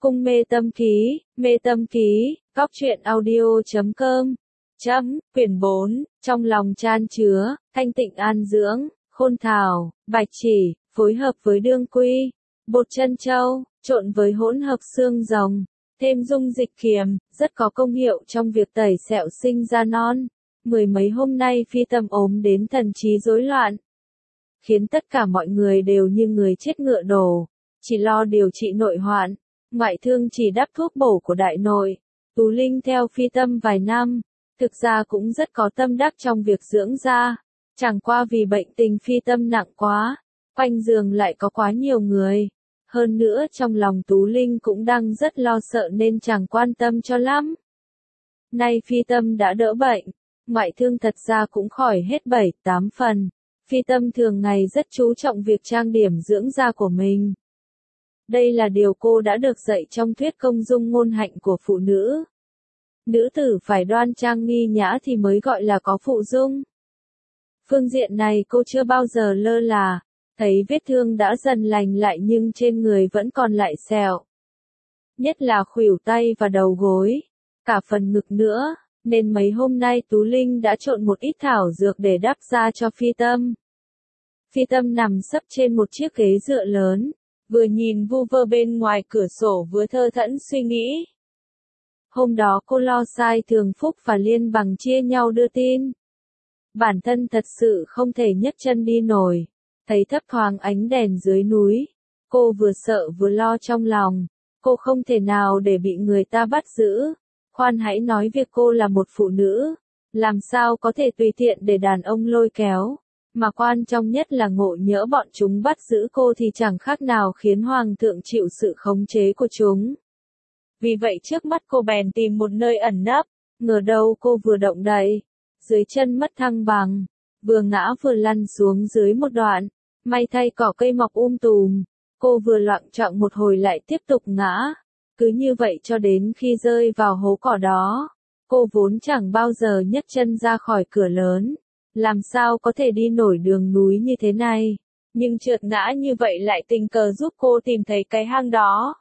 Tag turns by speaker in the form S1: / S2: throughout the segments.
S1: Cung mê tâm ký, góc truyện audio.com. Quyển 4, trong lòng chan chứa, thanh tịnh an dưỡng, khôn thảo, bạch chỉ, phối hợp với đương quy, bột trân châu, trộn với hỗn hợp xương rồng, thêm dung dịch kiềm, rất có công hiệu trong việc tẩy sẹo sinh da non. Mười mấy hôm nay Phi Tâm ốm đến thần trí rối loạn, khiến tất cả mọi người đều như người chết ngựa đổ, chỉ lo điều trị nội hoạn, ngoại thương chỉ đắp thuốc bổ của đại nội. Tú Linh theo Phi Tâm vài năm, thực ra cũng rất có tâm đắc trong việc dưỡng da, chẳng qua vì bệnh tình Phi Tâm nặng quá, quanh giường lại có quá nhiều người. Hơn nữa trong lòng Tú Linh cũng đang rất lo sợ nên chẳng quan tâm cho lắm. Nay Phi Tâm đã đỡ bệnh, ngoại thương thật ra cũng khỏi hết 7-8 phần. Phi Tâm thường ngày rất chú trọng việc trang điểm dưỡng da của mình. Đây là điều cô đã được dạy trong thuyết công dung ngôn hạnh của phụ nữ. Nữ tử phải đoan trang nghi nhã thì mới gọi là có phụ dung. Phương diện này cô chưa bao giờ lơ là, thấy vết thương đã dần lành lại nhưng trên người vẫn còn lại sẹo. Nhất là khuỷu tay và đầu gối, cả phần ngực nữa, nên mấy hôm nay Tú Linh đã trộn một ít thảo dược để đắp da cho Phi Tâm. Phi Tâm nằm sấp trên một chiếc ghế dựa lớn, vừa nhìn vu vơ bên ngoài cửa sổ vừa thơ thẫn suy nghĩ. Hôm đó cô lo sai Thường Phúc và Liên Bằng chia nhau đưa tin. Bản thân thật sự không thể nhấc chân đi nổi, thấy thấp thoáng ánh đèn dưới núi. Cô vừa sợ vừa lo trong lòng, cô không thể nào để bị người ta bắt giữ. Khoan hãy nói việc cô là một phụ nữ, làm sao có thể tùy tiện để đàn ông lôi kéo. Mà quan trọng nhất là ngộ nhỡ bọn chúng bắt giữ cô thì chẳng khác nào khiến hoàng thượng chịu sự khống chế của chúng. Vì vậy trước mắt cô bèn tìm một nơi ẩn nấp, ngờ đâu cô vừa động đậy, dưới chân mất thăng bằng, vừa ngã vừa lăn xuống dưới một đoạn, may thay cỏ cây mọc tùm, cô vừa loạng choạng một hồi lại tiếp tục ngã, cứ như vậy cho đến khi rơi vào hố cỏ đó. Cô vốn chẳng bao giờ nhấc chân ra khỏi cửa lớn, làm sao có thể đi nổi đường núi như thế này, nhưng trượt ngã như vậy lại tình cờ giúp cô tìm thấy cái hang đó.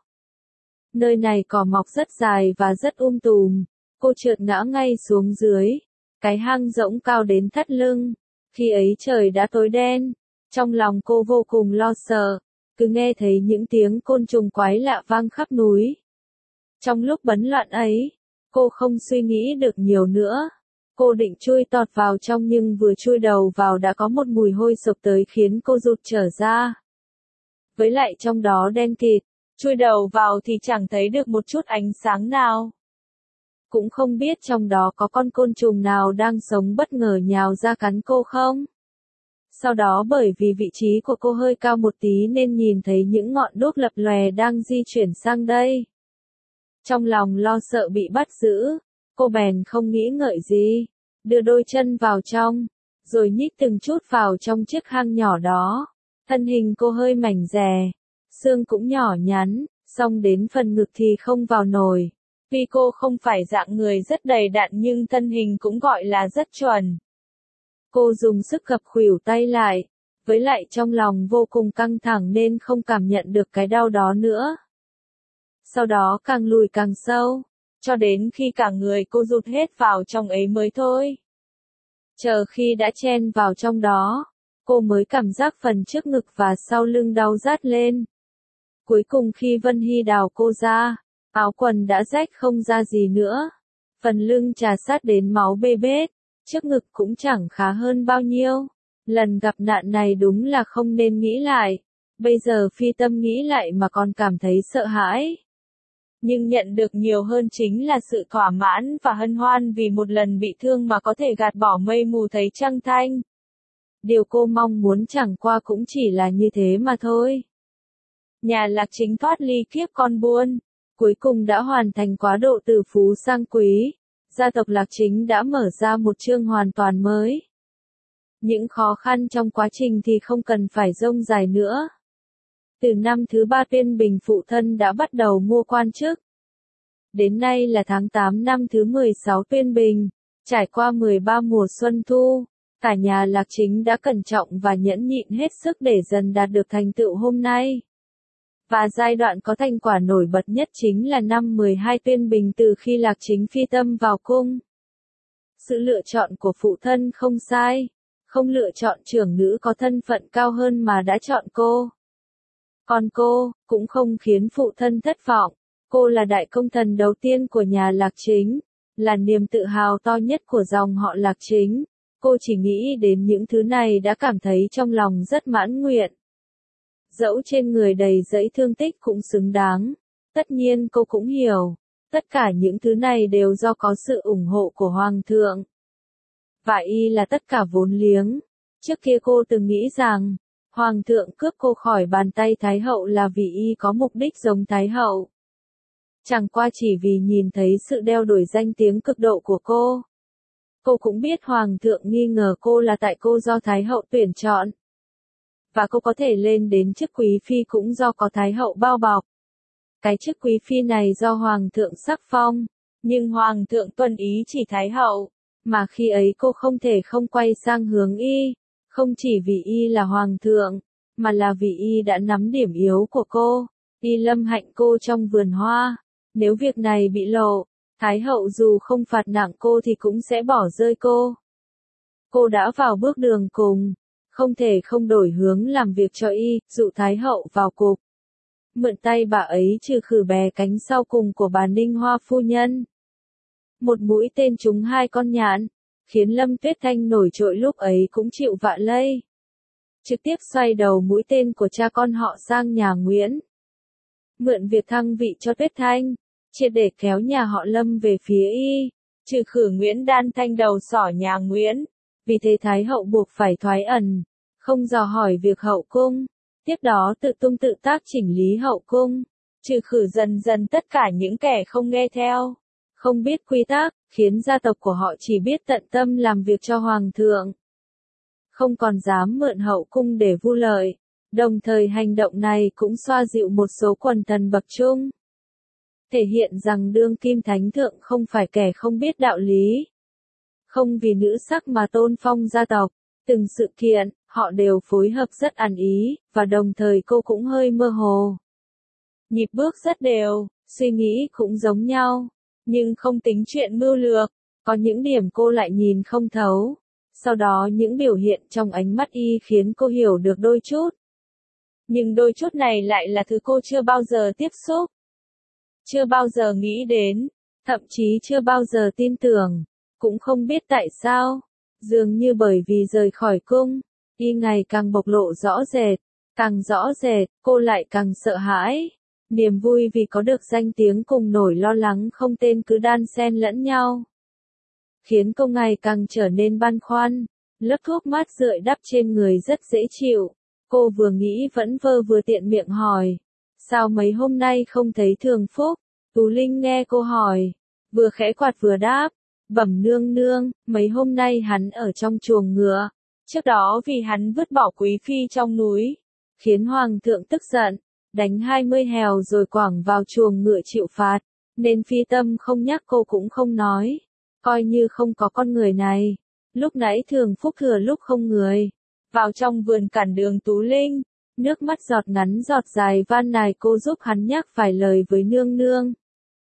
S1: Nơi này cỏ mọc rất dài và rất tùm, cô trượt ngã ngay xuống dưới, cái hang rỗng cao đến thắt lưng. Khi ấy trời đã tối đen, trong lòng cô vô cùng lo sợ, cứ nghe thấy những tiếng côn trùng quái lạ vang khắp núi. Trong lúc bấn loạn ấy, cô không suy nghĩ được nhiều nữa. Cô định chui tọt vào trong nhưng vừa chui đầu vào đã có một mùi hôi sộc tới khiến cô rụt trở ra. Với lại trong đó đen kịt, chui đầu vào thì chẳng thấy được một chút ánh sáng nào. Cũng không biết trong đó có con côn trùng nào đang sống bất ngờ nhào ra cắn cô không. Sau đó bởi vì vị trí của cô hơi cao một tí nên nhìn thấy những ngọn đuốc lập lòe đang di chuyển sang đây. Trong lòng lo sợ bị bắt giữ, cô bèn không nghĩ ngợi gì, đưa đôi chân vào trong, rồi nhích từng chút vào trong chiếc hang nhỏ đó. Thân hình cô hơi mảnh dè, xương cũng nhỏ nhắn, song đến phần ngực thì không vào nổi. Vì cô không phải dạng người rất đầy đặn nhưng thân hình cũng gọi là rất chuẩn. Cô dùng sức gập khuỷu tay lại, với lại trong lòng vô cùng căng thẳng nên không cảm nhận được cái đau đó nữa. Sau đó càng lùi càng sâu, cho đến khi cả người cô rụt hết vào trong ấy mới thôi. Chờ khi đã chen vào trong đó, cô mới cảm giác phần trước ngực và sau lưng đau rát lên. Cuối cùng khi Vân Hy đào cô ra, áo quần đã rách không ra gì nữa. Phần lưng trà sát đến máu bê bết, trước ngực cũng chẳng khá hơn bao nhiêu. Lần gặp nạn này đúng là không nên nghĩ lại. Bây giờ Phi Tâm nghĩ lại mà còn cảm thấy sợ hãi. Nhưng nhận được nhiều hơn chính là sự thỏa mãn và hân hoan vì một lần bị thương mà có thể gạt bỏ mây mù thấy trăng thanh. Điều cô mong muốn chẳng qua cũng chỉ là như thế mà thôi. Nhà Lạc Chính thoát ly kiếp con buôn, cuối cùng đã hoàn thành quá độ từ phú sang quý. Gia tộc Lạc Chính đã mở ra một chương hoàn toàn mới. Những khó khăn trong quá trình thì không cần phải rông dài nữa. Từ năm thứ 3 Tuyên Bình phụ thân đã bắt đầu mua quan chức. Đến nay là tháng 8 năm thứ 16 Tuyên Bình, trải qua 13 mùa xuân thu, cả nhà Lạc Chính đã cẩn trọng và nhẫn nhịn hết sức để dần đạt được thành tựu hôm nay. Và giai đoạn có thành quả nổi bật nhất chính là năm 12 Tuyên Bình từ khi Lạc Chính phi tâm vào cung. Sự lựa chọn của phụ thân không sai, không lựa chọn trưởng nữ có thân phận cao hơn mà đã chọn cô. Còn cô, cũng không khiến phụ thân thất vọng, cô là đại công thần đầu tiên của nhà Lạc Chính, là niềm tự hào to nhất của dòng họ Lạc Chính. Cô chỉ nghĩ đến những thứ này đã cảm thấy trong lòng rất mãn nguyện. Dẫu trên người đầy dẫy thương tích cũng xứng đáng. Tất nhiên cô cũng hiểu, tất cả những thứ này đều do có sự ủng hộ của Hoàng thượng. Và y là tất cả vốn liếng. Trước kia cô từng nghĩ rằng, Hoàng thượng cướp cô khỏi bàn tay Thái hậu là vì y có mục đích giống Thái hậu. Chẳng qua chỉ vì nhìn thấy sự đeo đuổi danh tiếng cực độ của cô. Cô cũng biết Hoàng thượng nghi ngờ cô là tại cô do Thái hậu tuyển chọn. Và cô có thể lên đến chức quý phi cũng do có Thái hậu bao bọc. Cái chức quý phi này do Hoàng thượng sắc phong, nhưng Hoàng thượng tuân ý chỉ Thái hậu, mà khi ấy cô không thể không quay sang hướng y, không chỉ vì y là Hoàng thượng, mà là vì y đã nắm điểm yếu của cô, y lâm hạnh cô trong vườn hoa. Nếu việc này bị lộ, Thái hậu dù không phạt nặng cô thì cũng sẽ bỏ rơi cô. Cô đã vào bước đường cùng, không thể không đổi hướng làm việc cho y, dụ Thái hậu vào cục. Mượn tay bà ấy trừ khử bè cánh sau cùng của bà Ninh Hoa phu nhân. Một mũi tên trúng 2 con nhạn, khiến Lâm Tuyết Thanh nổi trội lúc ấy cũng chịu vạ lây. Trực tiếp xoay đầu mũi tên của cha con họ sang nhà Nguyễn. Mượn việc thăng vị cho Tuyết Thanh, triệt để kéo nhà họ Lâm về phía y, trừ khử Nguyễn Đan Thanh đầu sỏ nhà Nguyễn. Vì thế Thái hậu buộc phải thoái ẩn, không dò hỏi việc hậu cung, tiếp đó tự tung tự tác chỉnh lý hậu cung, trừ khử dần dần tất cả những kẻ không nghe theo, không biết quy tắc, khiến gia tộc của họ chỉ biết tận tâm làm việc cho Hoàng thượng. Không còn dám mượn hậu cung để vu lợi, đồng thời hành động này cũng xoa dịu một số quần thần bậc trung. Thể hiện rằng đương kim thánh thượng không phải kẻ không biết đạo lý. Không vì nữ sắc mà tôn phong gia tộc, từng sự kiện, họ đều phối hợp rất ăn ý, và đồng thời cô cũng hơi mơ hồ. Nhịp bước rất đều, suy nghĩ cũng giống nhau, nhưng không tính chuyện mưu lược, có những điểm cô lại nhìn không thấu. Sau đó những biểu hiện trong ánh mắt y khiến cô hiểu được đôi chút. Nhưng đôi chút này lại là thứ cô chưa bao giờ tiếp xúc, chưa bao giờ nghĩ đến, thậm chí chưa bao giờ tin tưởng. Cũng không biết tại sao, dường như bởi vì rời khỏi cung, y ngày càng bộc lộ rõ rệt, cô lại càng sợ hãi. Niềm vui vì có được danh tiếng cùng nỗi lo lắng không tên cứ đan xen lẫn nhau, khiến cô ngày càng trở nên băn khoăn. Lớp thuốc mát rượi đắp trên người rất dễ chịu, cô vừa nghĩ vẫn vừa tiện miệng hỏi, sao mấy hôm nay không thấy Thường Phúc? Tú Linh nghe cô hỏi, vừa khẽ quạt vừa đáp, bẩm nương nương, mấy hôm nay hắn ở trong chuồng ngựa, trước đó vì hắn vứt bỏ quý phi trong núi, khiến Hoàng thượng tức giận, đánh 20 hèo rồi quẳng vào chuồng ngựa chịu phạt, nên phi tâm không nhắc cô cũng không nói, coi như không có con người này. Lúc nãy Thường Phúc thừa lúc không người, vào trong vườn cản đường Tú Linh, nước mắt giọt ngắn giọt dài van nài cô giúp hắn nhắc vài lời với nương nương.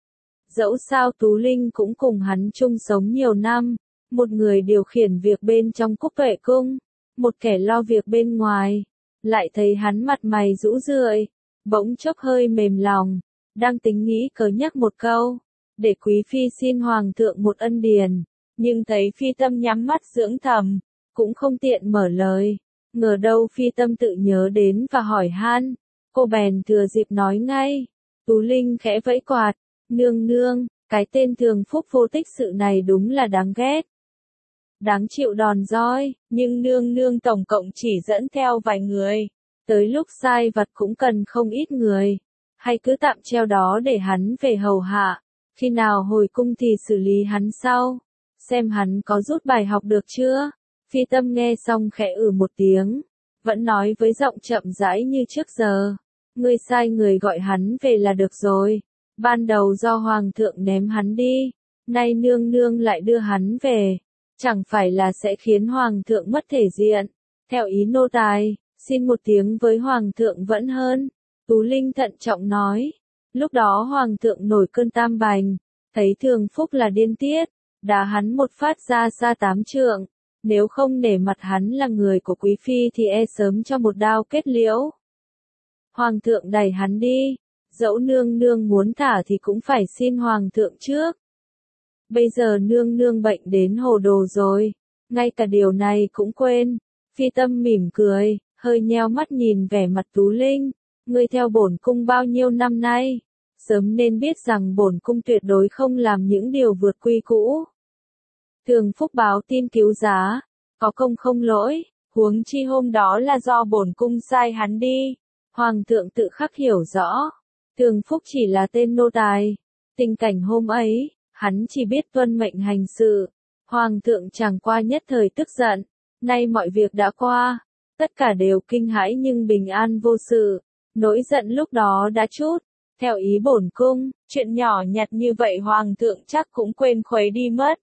S1: Dẫu sao Tú Linh cũng cùng hắn chung sống nhiều năm, một người điều khiển việc bên trong Cúc Tuệ cung, một kẻ lo việc bên ngoài, lại thấy hắn mặt mày rũ rượi, bỗng chốc hơi mềm lòng, đang tính nghĩ cớ nhắc một câu, để quý phi xin Hoàng thượng một ân điển, nhưng thấy phi tâm nhắm mắt dưỡng thầm, cũng không tiện mở lời, ngờ đâu phi tâm tự nhớ đến và hỏi han, cô bèn thừa dịp nói ngay. Tú Linh khẽ vẫy quạt, nương nương, cái tên Thường Phúc vô tích sự này đúng là đáng ghét, đáng chịu đòn roi, nhưng nương nương tổng cộng chỉ dẫn theo vài người, tới lúc sai vặt cũng cần không ít người, hay cứ tạm treo đó để hắn về hầu hạ, khi nào hồi cung thì xử lý hắn sau, xem hắn có rút bài học được chưa. Phi tâm nghe xong khẽ một tiếng, vẫn nói với giọng chậm rãi như trước giờ, ngươi sai người gọi hắn về là được rồi, ban đầu do Hoàng thượng ném hắn đi, nay nương nương lại đưa hắn về, chẳng phải là sẽ khiến Hoàng thượng mất thể diện, theo ý nô tài, xin một tiếng với Hoàng thượng vẫn hơn. Tú Linh thận trọng nói. Lúc đó hoàng thượng nổi cơn tam bành, thấy Thường Phúc là điên tiết, đá hắn một phát ra xa 8 trượng, nếu không nể mặt hắn là người của quý phi thì e sớm cho một đao kết liễu. Hoàng thượng đẩy hắn đi, dẫu nương nương muốn thả thì cũng phải xin hoàng thượng trước. Bây giờ nương nương bệnh đến hồ đồ rồi, ngay cả điều này cũng quên. Phi Tâm mỉm cười, hơi nheo mắt nhìn vẻ mặt Tú Linh, ngươi theo bổn cung bao nhiêu năm nay, sớm nên biết rằng bổn cung tuyệt đối không làm những điều vượt quy cũ. Thường Phúc báo tin cứu giá, có công không lỗi, huống chi hôm đó là do bổn cung sai hắn đi. Hoàng thượng tự khắc hiểu rõ, Thường Phúc chỉ là tên nô tài. Tình cảnh hôm ấy, hắn chỉ biết tuân mệnh hành sự. Hoàng thượng chẳng qua nhất thời tức giận, nay mọi việc đã qua, tất cả đều kinh hãi nhưng bình an vô sự. Nỗi giận lúc đó đã trút, theo ý bổn cung, chuyện nhỏ nhặt như vậy hoàng thượng chắc cũng quên khuấy đi mất.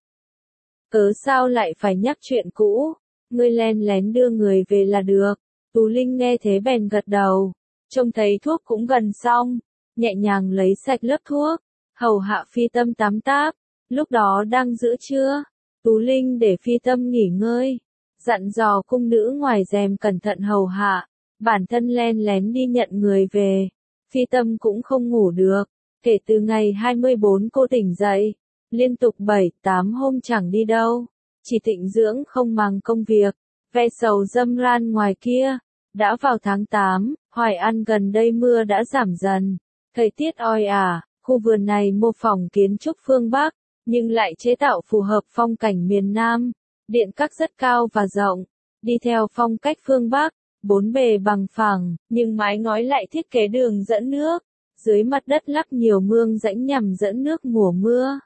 S1: Cớ sao lại phải nhắc chuyện cũ, ngươi len lén đưa người về là được. Tú Linh nghe thế bèn gật đầu, trông thấy thuốc cũng gần xong, nhẹ nhàng lấy sạch lớp thuốc, hầu hạ Phi Tâm tắm táp. Lúc đó đang giữa trưa, Tú Linh để Phi Tâm nghỉ ngơi, dặn dò cung nữ ngoài rèm cẩn thận hầu hạ, bản thân len lén đi nhận người về. Phi Tâm cũng không ngủ được, kể từ ngày 24 cô tỉnh dậy, liên tục 7-8 hôm chẳng đi đâu, chỉ tịnh dưỡng không màng công việc, ve sầu dâm ran ngoài kia. Đã vào tháng 8, Hoài An gần đây mưa đã giảm dần, thời tiết oi ả, khu vườn này mô phỏng kiến trúc phương Bắc, nhưng lại chế tạo phù hợp phong cảnh miền Nam, điện các rất cao và rộng, đi theo phong cách phương Bắc, bốn bề bằng phẳng, nhưng mái ngói lại thiết kế đường dẫn nước, dưới mặt đất lắp nhiều mương rãnh nhằm dẫn nước mùa mưa.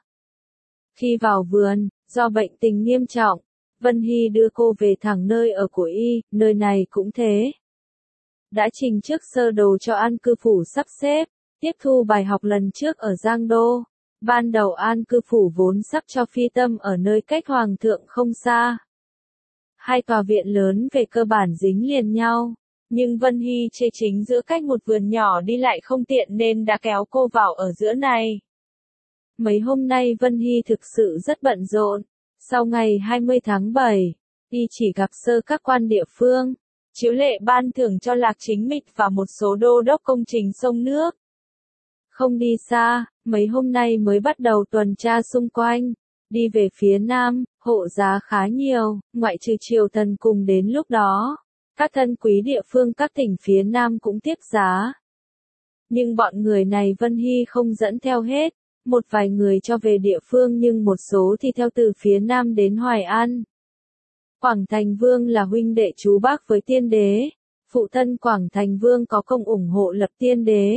S1: Khi vào vườn, do bệnh tình nghiêm trọng, Vân Hy đưa cô về thẳng nơi ở của y, nơi này cũng thế. Đã trình trước sơ đồ cho an cư phủ sắp xếp, tiếp thu bài học lần trước ở Giang Đô. Ban đầu an cư phủ vốn sắp cho Phi Tâm ở nơi cách hoàng thượng không xa. Hai tòa viện lớn về cơ bản dính liền nhau, nhưng Vân Hy chê chính giữa cách một vườn nhỏ đi lại không tiện nên đã kéo cô vào ở giữa này. Mấy hôm nay Vân Hy thực sự rất bận rộn. Sau ngày 20 tháng 7, y chỉ gặp sơ các quan địa phương, chiếu lệ ban thưởng cho Lạc Chính Mịch và một số đô đốc công trình sông nước. Không đi xa, mấy hôm nay mới bắt đầu tuần tra xung quanh, đi về phía nam, hộ giá khá nhiều, ngoại trừ triều thần cùng đến lúc đó. Các thân quý địa phương các tỉnh phía nam cũng tiếp giá. Nhưng bọn người này Vân Hy không dẫn theo hết, một vài người cho về địa phương nhưng một số thì theo từ phía nam đến Hoài An. Quảng Thành Vương là huynh đệ chú bác với tiên đế, phụ thân Quảng Thành Vương có công ủng hộ lập tiên đế,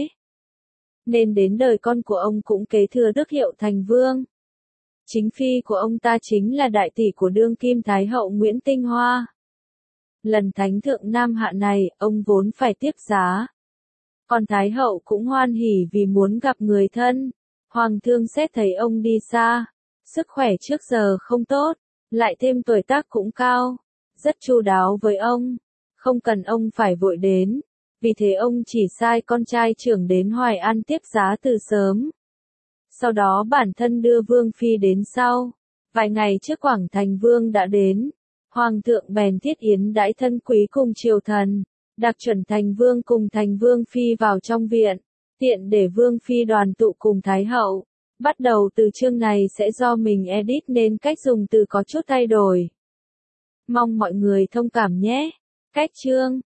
S1: nên đến đời con của ông cũng kế thừa đức hiệu Thành Vương. Chính phi của ông ta chính là đại tỷ của đương kim Thái hậu Nguyễn Tinh Hoa. Lần thánh thượng Nam Hạ này, ông vốn phải tiếp giá. Còn Thái hậu cũng hoan hỉ vì muốn gặp người thân. Hoàng thương xét thấy ông đi xa, sức khỏe trước giờ không tốt, lại thêm tuổi tác cũng cao, rất chu đáo với ông, không cần ông phải vội đến, vì thế ông chỉ sai con trai trưởng đến Hoài An tiếp giá từ sớm. Sau đó bản thân đưa Vương Phi đến sau, vài ngày trước Quảng Thành Vương đã đến, Hoàng thượng bèn thiết yến đãi thân quý cùng triều thần, đặc chuẩn Thành Vương cùng Thành Vương Phi vào trong viện. Tiện để Vương Phi đoàn tụ cùng Thái hậu. Bắt đầu từ chương này sẽ do mình edit nên cách dùng từ có chút thay đổi. Mong mọi người thông cảm nhé. Cách chương